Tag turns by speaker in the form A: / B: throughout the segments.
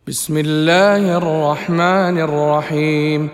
A: بسم الله الرحمن الرحيم.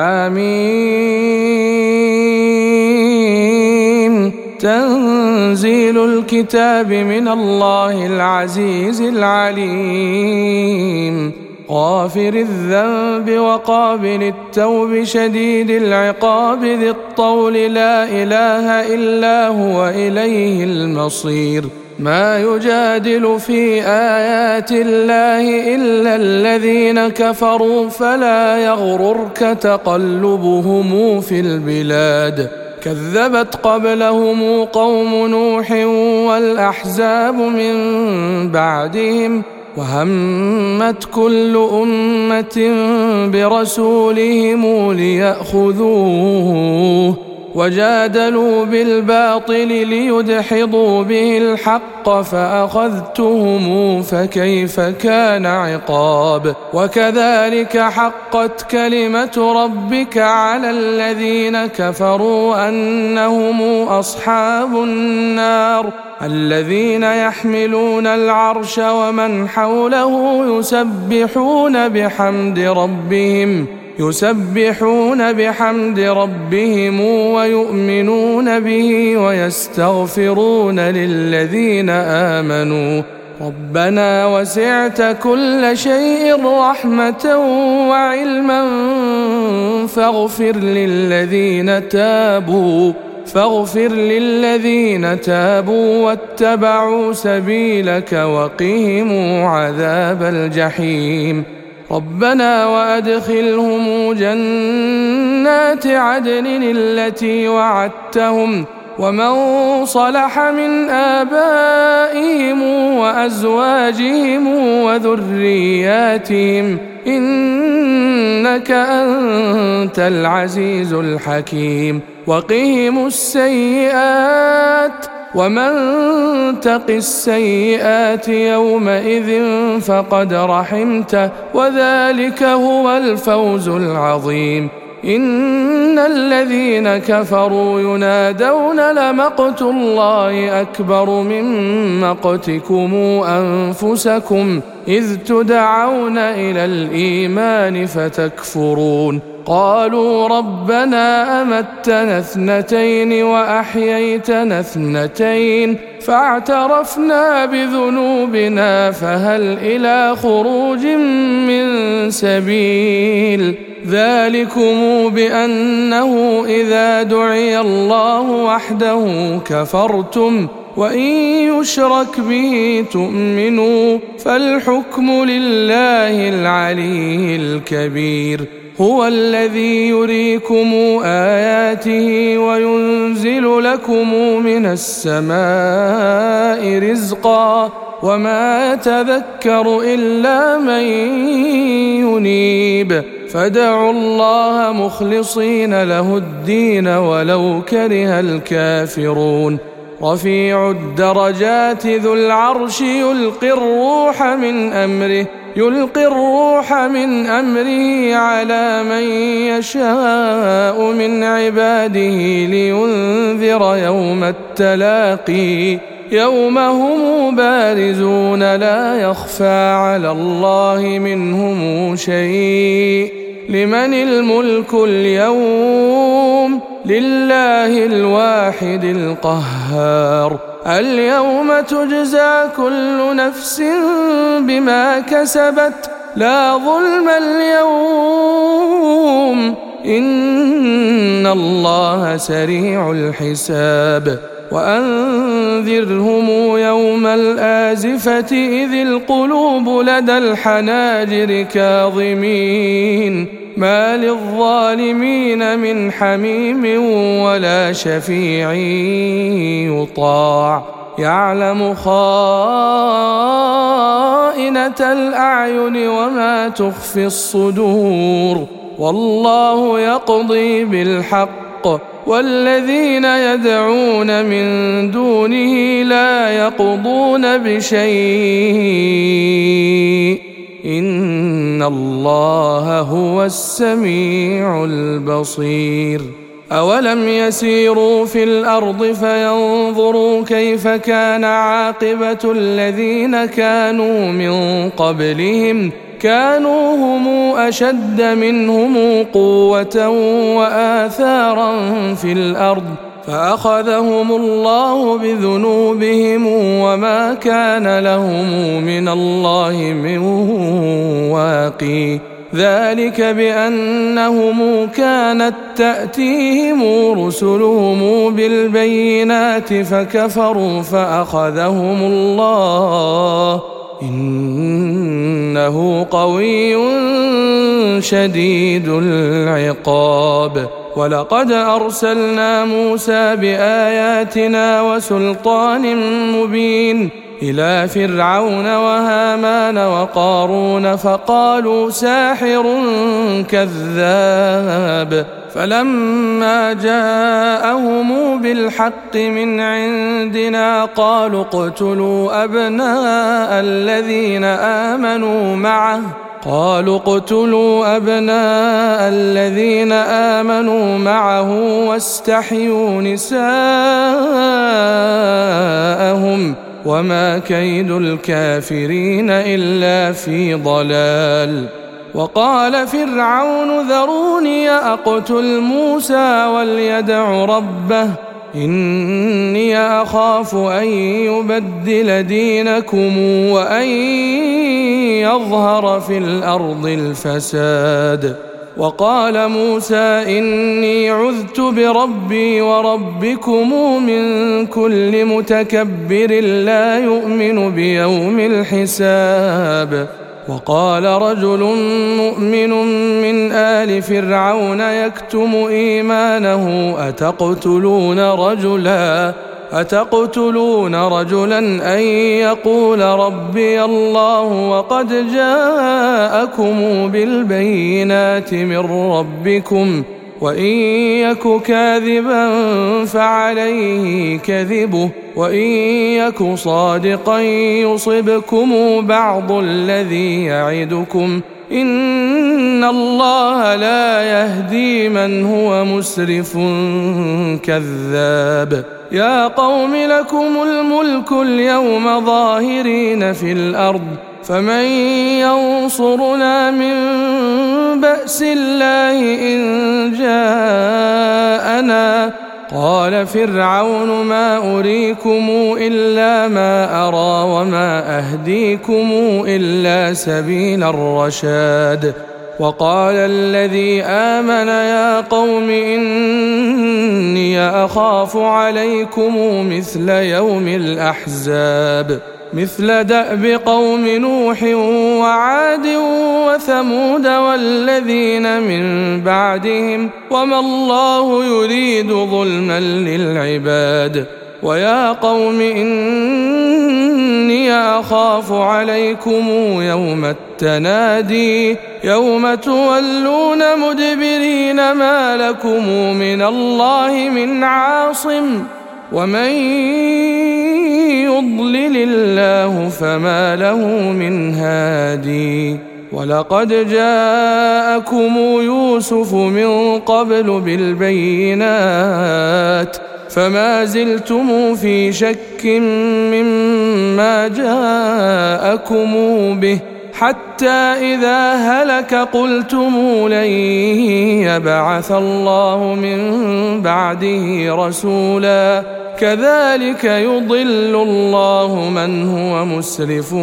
A: حميم. تنزيل الكتاب من الله العزيز العليم. غافر الذنب وقابل التوب شديد العقاب ذي الطول لا إله إلا هو إليه المصير. ما يجادل في آيات الله إلا الذين كفروا فلا يغررك تقلبهم في البلاد. كذبت قبلهم قوم نوح والأحزاب من بعدهم وهمت كل أمة برسولهم ليأخذوه وجادلوا بالباطل ليدحضوا به الحق فأخذتهم فكيف كان عقاب. وكذلك حقت كلمة ربك على الذين كفروا أنهم أصحاب النار. الذين يحملون العرش ومن حوله يسبحون بحمد ربهم ويؤمنون به ويستغفرون للذين آمنوا ربنا وسعت كل شيء رحمة وعلما فاغفر للذين تابوا واتبعوا سبيلك وقهم عذاب الجحيم. ربنا وأدخلهم جنات عدن التي وعدتهم ومن صلح من آبائهم وأزواجهم وذرياتهم إنك أنت العزيز الحكيم. وقهم السيئات ومن تق السيئات يومئذ فقد رحمته وذلك هو الفوز العظيم. إن الذين كفروا ينادون لمقت الله أكبر من مقتكم أنفسكم إذ تدعون إلى الإيمان فتكفرون. قالوا ربنا أمتنا اثنتين وأحييتنا اثنتين فاعترفنا بذنوبنا فهل إلى خروج من سبيل. ذلكم بأنه إذا دعي الله وحده كفرتم وإن يشرك به تؤمنوا فالحكم لله العلي الكبير. هو الذي يريكم آياته وينزل لكم من السماء رزقا وما يتذكر إلا من ينيب. فادعوا الله مخلصين له الدين ولو كره الكافرون. رفيع الدرجات ذو العرش يلقي الروح من أمره على من يشاء من عباده لينذر يوم التلاقي يوم هم بارزون لا يخفى على الله منهم شيء. لمن الملك اليوم؟ لله الواحد القهار. اليوم تجزى كل نفس بما كسبت لا ظلم اليوم إن الله سريع الحساب. وأنذرهم يوم الآزفة إذ القلوب لدى الحناجر كاظمين ما للظالمين من حميم ولا شفيع يطاع. يعلم خائنة الأعين وما تخفي الصدور والله يقضي بالحق والذين يدعون من دونه لا يقضون بشيء إن الله هو السميع البصير. أولم يسيروا في الأرض فينظروا كيف كان عاقبة الذين كانوا من قبلهم كانوا هم أشد منهم قوة وآثارا في الأرض فأخذهم الله بذنوبهم وما كان لهم من الله من واقي ذلك بأنهم كانت تأتيهم رسلهم بالبينات فكفروا فأخذهم الله إنه قوي شديد العقاب ولقد أرسلنا موسى بآياتنا وسلطان مبين إلى فرعون وهامان وقارون فقالوا ساحر كذاب فلما جاءهم بالحق من عندنا قالوا اقتلوا أبناء الذين آمنوا معه واستحيوا نساءهم وما كيد الكافرين إلا في ضلال وقال فرعون ذروني أقتل موسى وليدع ربه إني أخاف أن يبدل دينكم وأن يظهر في الأرض الفساد وقال موسى إني عذت بربي وربكم من كل متكبر لا يؤمن بيوم الحساب وقال رجل مؤمن من آل فرعون يكتم إيمانه أتقتلون رجلا أن يقول ربي الله وقد جاءكم بالبينات من ربكم وإن يك كاذبا فعليه كذبه وإن يك صادقا يصبكم بعض الذي يعدكم إن الله لا يهدي من هو مسرف كذاب يا قوم لكم الملك اليوم ظاهرين في الأرض فمن ينصرنا من بأس الله إن جاءنا قال فرعون ما أريكم إلا ما أرى وما أهديكم إلا سبيل الرشاد وقال الذي آمن يا قوم إني أخاف عليكم مثل يوم الأحزاب مثل دأب قوم نوح وعاد وثمود والذين من بعدهم وما الله يريد ظلما للعباد ويا قوم إني أخاف عليكم يوم التنادي يوم تولون مدبرين ما لكم من الله من عاصم ومن يضلل الله فما له من هادي ولقد جاءكم يوسف من قبل بالبينات فما زلتم في شك مما جاءكم به حتى إذا هلك قلتم لن يبعث الله من بعده رسولا كذلك يضل الله من هو مسرف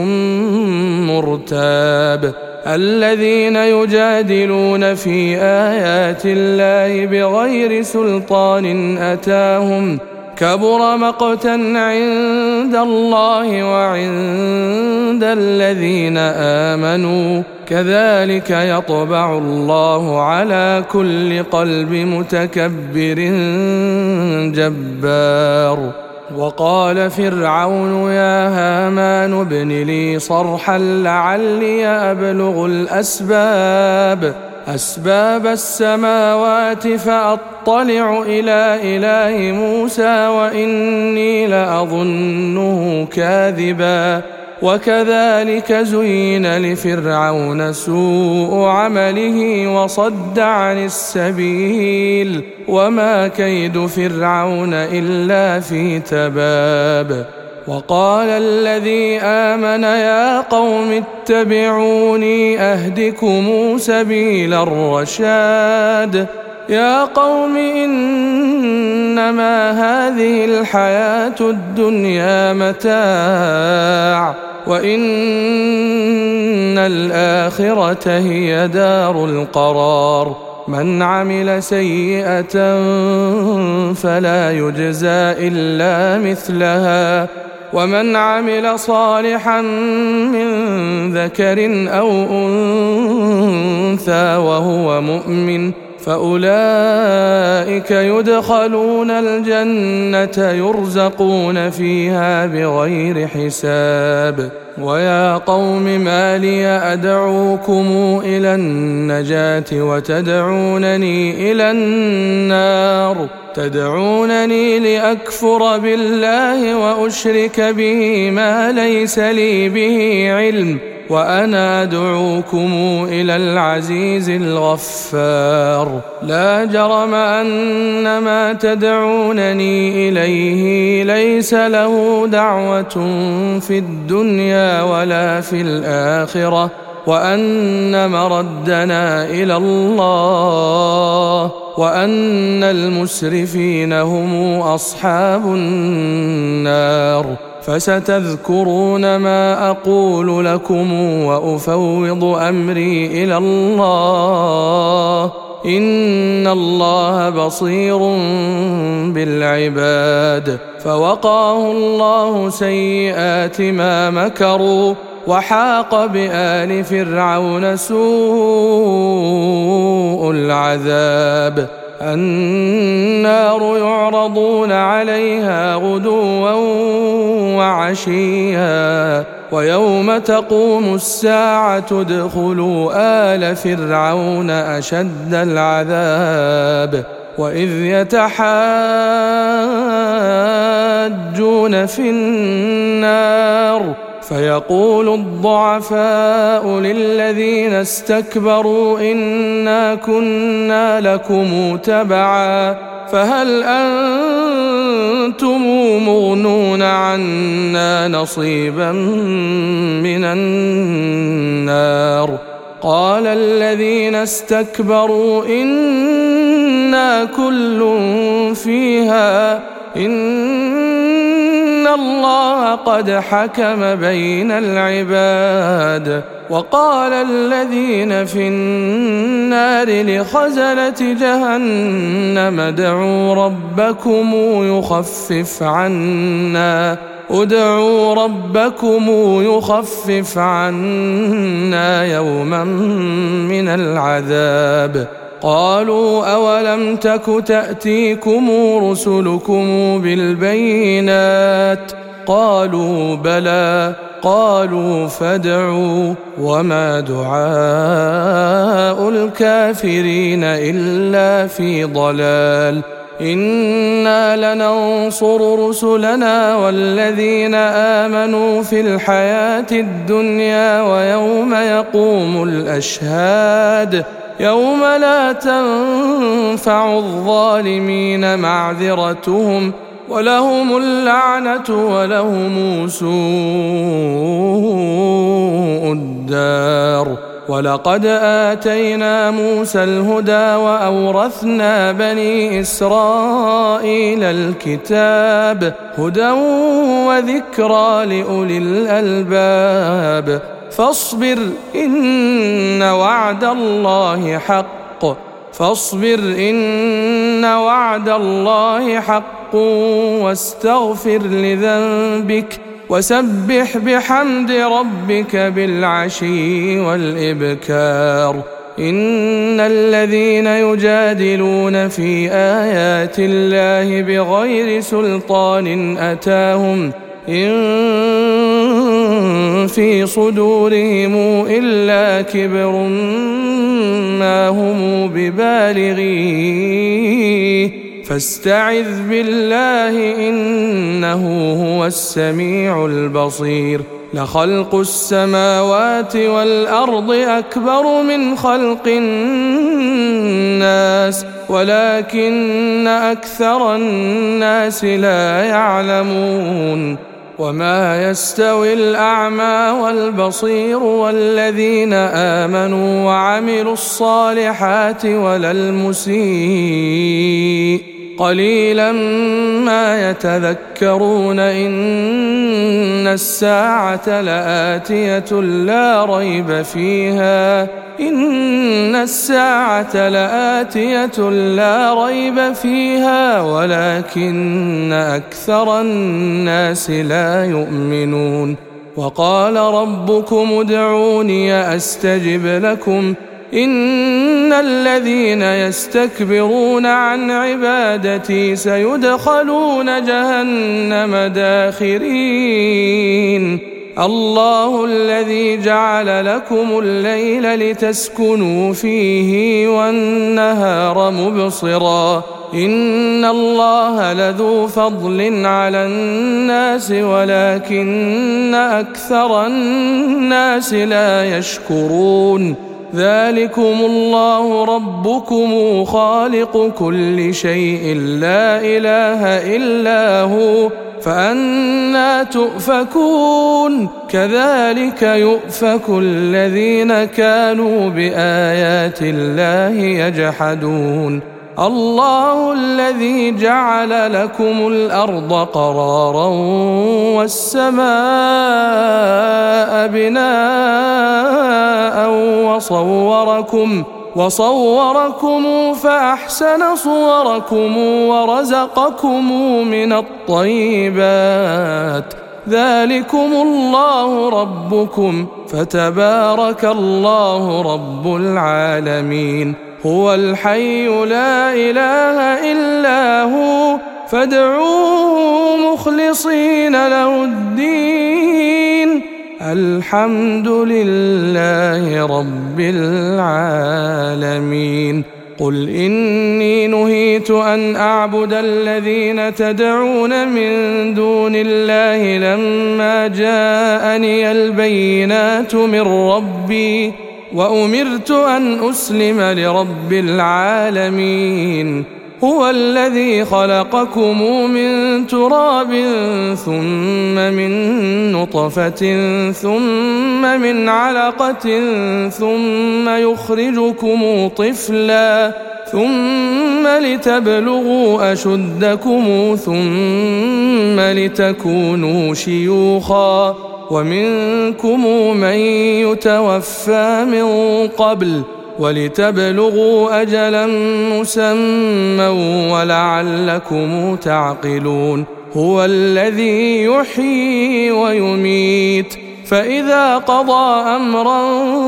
A: مرتاب الذين يجادلون في آيات الله بغير سلطان أتاهم كبر مقتا عند الله وعند الذين آمنوا كذلك يطبع الله على كل قلب متكبر جبار وقال فرعون يا هامان ابن لي صرحا لعلي أبلغ أسباب السماوات فأطلع إلى إله موسى وإني لأظنه كاذبا وكذلك زين لفرعون سوء عمله وصد عن السبيل وما كيد فرعون إلا في تباب وقال الذي آمن يا قوم اتبعوني أهدكم سبيل الرشاد يا قوم إنما هذه الحياة الدنيا متاع وإن الآخرة هي دار القرار من عمل سيئة فلا يجزى إلا مثلها ومن عمل صالحا من ذكر أو أنثى وهو مؤمن فأولئك يدخلون الجنة يرزقون فيها بغير حساب ويا قوم ما لي أدعوكم إلى النجاة وتدعونني إلى النار تدعونني لأكفر بالله وأشرك به ما ليس لي به علم وأنا أدعوكم إلى العزيز الغفار لا جرم أن ما تدعونني إليه ليس له دعوة في الدنيا ولا في الآخرة وأن مردنا إلى الله وأن المسرفين هم أصحاب النار فستذكرون ما أقول لكم وأفوض أمري إلى الله إن الله بصير بالعباد فوقاه الله سيئات ما مكروا وحاق بآل فرعون سوء العذاب النار يعرضون عليها غدوا وعشيا ويوم تقوم الساعة ادخلوا آل فرعون أشد العذاب وإذ يتحاجون في النار فيقول الضعفاء للذين استكبروا إنا كنا لكم تبعا فهل أنتم مغنون عنا نصيبا من النار قال الذين استكبروا إنا كل فيها إن الله قد حكم بين العباد وقال الذين في النار لخزنة جهنم ادعوا ربكم يخفف عنا يوما من العذاب قالوا أولم تك تأتيكم رسلكم بالبينات قالوا بلى قالوا فادعوا وما دعاء الكافرين إلا في ضلال إنا لننصر رسلنا والذين آمنوا في الحياة الدنيا ويوم يقوم الأشهاد يوم لا تنفع الظالمين معذرتهم ولهم اللعنة ولهم سوء الدار ولقد آتينا موسى الهدى وأورثنا بني إسرائيل الكتاب هدى وذكرى لأولي الألباب فاصبر إن وعد الله حق واستغفر لذنبك وسبح بحمد ربك بالعشي والإبكار إن الذين يجادلون في آيات الله بغير سلطان أتاهم إن في صدورهم إلا كبر ما هم ببالغيه فاستعذ بالله إنه هو السميع البصير لخلق السماوات والأرض أكبر من خلق الناس ولكن أكثر الناس لا يعلمون وما يستوي الأعمى والبصير والذين آمنوا وعملوا الصالحات ولا المسيء قليلا ما يتذكرون. إن الساعة لآتية لا ريب فيها ولكن أكثر الناس لا يؤمنون. وقال ربكم ادعوني أستجب لكم إن الذين يستكبرون عن عبادتي سيدخلون جهنم داخرين. الله الذي جعل لكم الليل لتسكنوا فيه والنهار مبصرا إن الله لذو فضل على الناس ولكن أكثر الناس لا يشكرون. ذلكم الله ربكم خالق كل شيء لا إله إلا هو فأنى تؤفكون. كذلك يؤفك الذين كانوا بآيات الله يجحدون. الله الذي جعل لكم الأرض قرارا والسماء بناء وصوركم فأحسن صوركم ورزقكم من الطيبات. ذلكم الله ربكم فتبارك الله رب العالمين. هو الحي لا إله إلا هو فادعوه مخلصين له الدين. الحمد لله رب العالمين. قل إني نهيت أن أعبد الذين تدعون من دون الله لما جاءني البينات من ربي وأمرت أن أسلم لرب العالمين. هو الذي خلقكم من تراب ثم من نطفة ثم من علقة ثم يخرجكم طفلا ثم لتبلغوا أشدكم ثم لتكونوا شيوخا ومنكم من يتوفى من قبل ولتبلغوا أجلا مسمى ولعلكم تعقلون. هو الذي يحيي ويميت فإذا قضى أمرا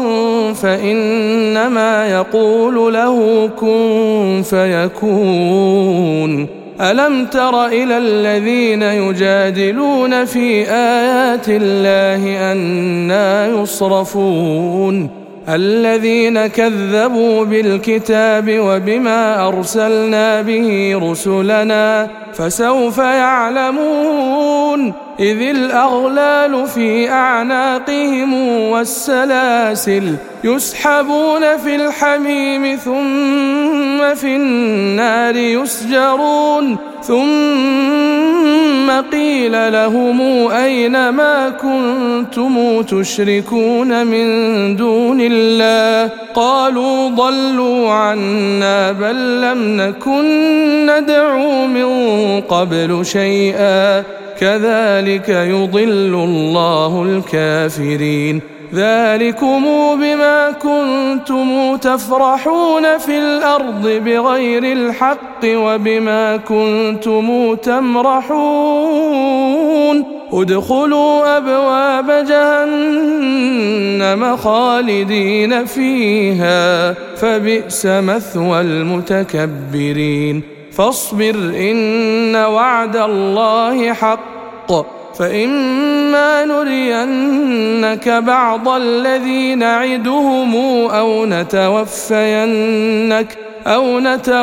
A: فإنما يقول له كن فيكون. ألم تر إلى الذين يجادلون في آيات الله أنى يصرفون الذين كذبوا بالكتاب وبما أرسلنا به رسلنا فسوف يعلمون إذ الأغلال في أعناقهم والسلاسل يسحبون في الحميم ثم في النار يسجرون ثم قيل لهم أين ما كنتم تشركون من دون الله قالوا ضلوا عنا بل لم نكن ندعو من قبل شيئا كذلك يضل الله الكافرين. ذلكم بما كنتم تفرحون في الأرض بغير الحق وبما كنتم تمرحون ادخلوا أبواب جهنم خالدين فيها فبئس مثوى المتكبرين. فاصبر إن وعد الله حق فإما نرينك بعض الذي نعدهم أو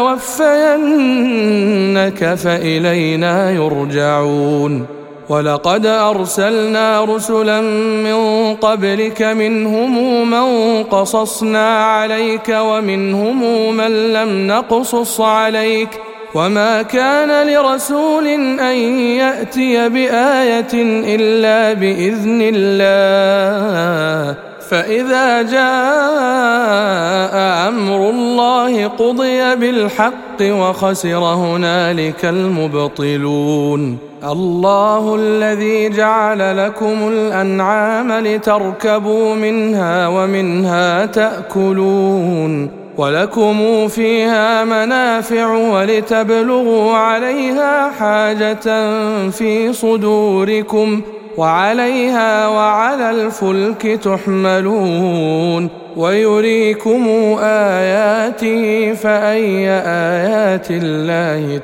A: نتوفينك فإلينا يرجعون. ولقد أرسلنا رسلا من قبلك منهم من قصصنا عليك ومنهم من لم نقصص عليك وما كان لرسول أن يأتي بآية إلا بإذن الله فإذا جاء أمر الله قضي بالحق وخسر هنالك المبطلون. الله الذي جعل لكم الأنعام لتركبوا منها ومنها تأكلون ولكم فيها منافع ولتبلغوا عليها حاجة في صدوركم وعليها وعلى الفلك تحملون ويريكم آياته فأي آيات الله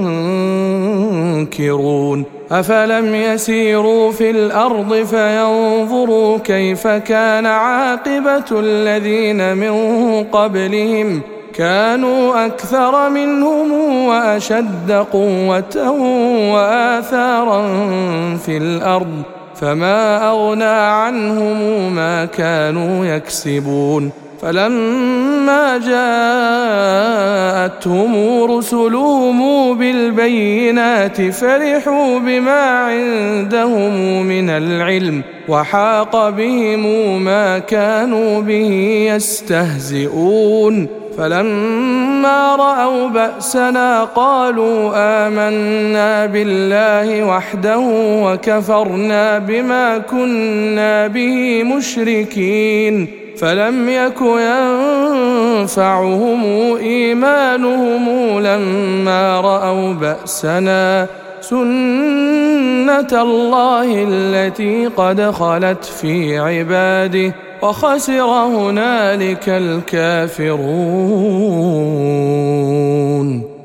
A: تنكرون. أفلم يسيروا في الأرض فينظروا كيف كان عاقبة الذين من قبلهم كانوا أكثر منهم وأشد قوة وآثارا في الأرض فما أغنى عنهم ما كانوا يكسبون. فلما جاءتهم رسلهم بالبينات فرحوا بما عندهم من العلم وحاق بهم ما كانوا به يستهزئون. فلما رأوا بأسنا قالوا آمنا بالله وحده وكفرنا بما كنا به مشركين. فلم يك ينفعهم إيمانهم لما رأوا بأسنا سنة الله التي قد خلت في عباده وخسر هنالك الكافرون.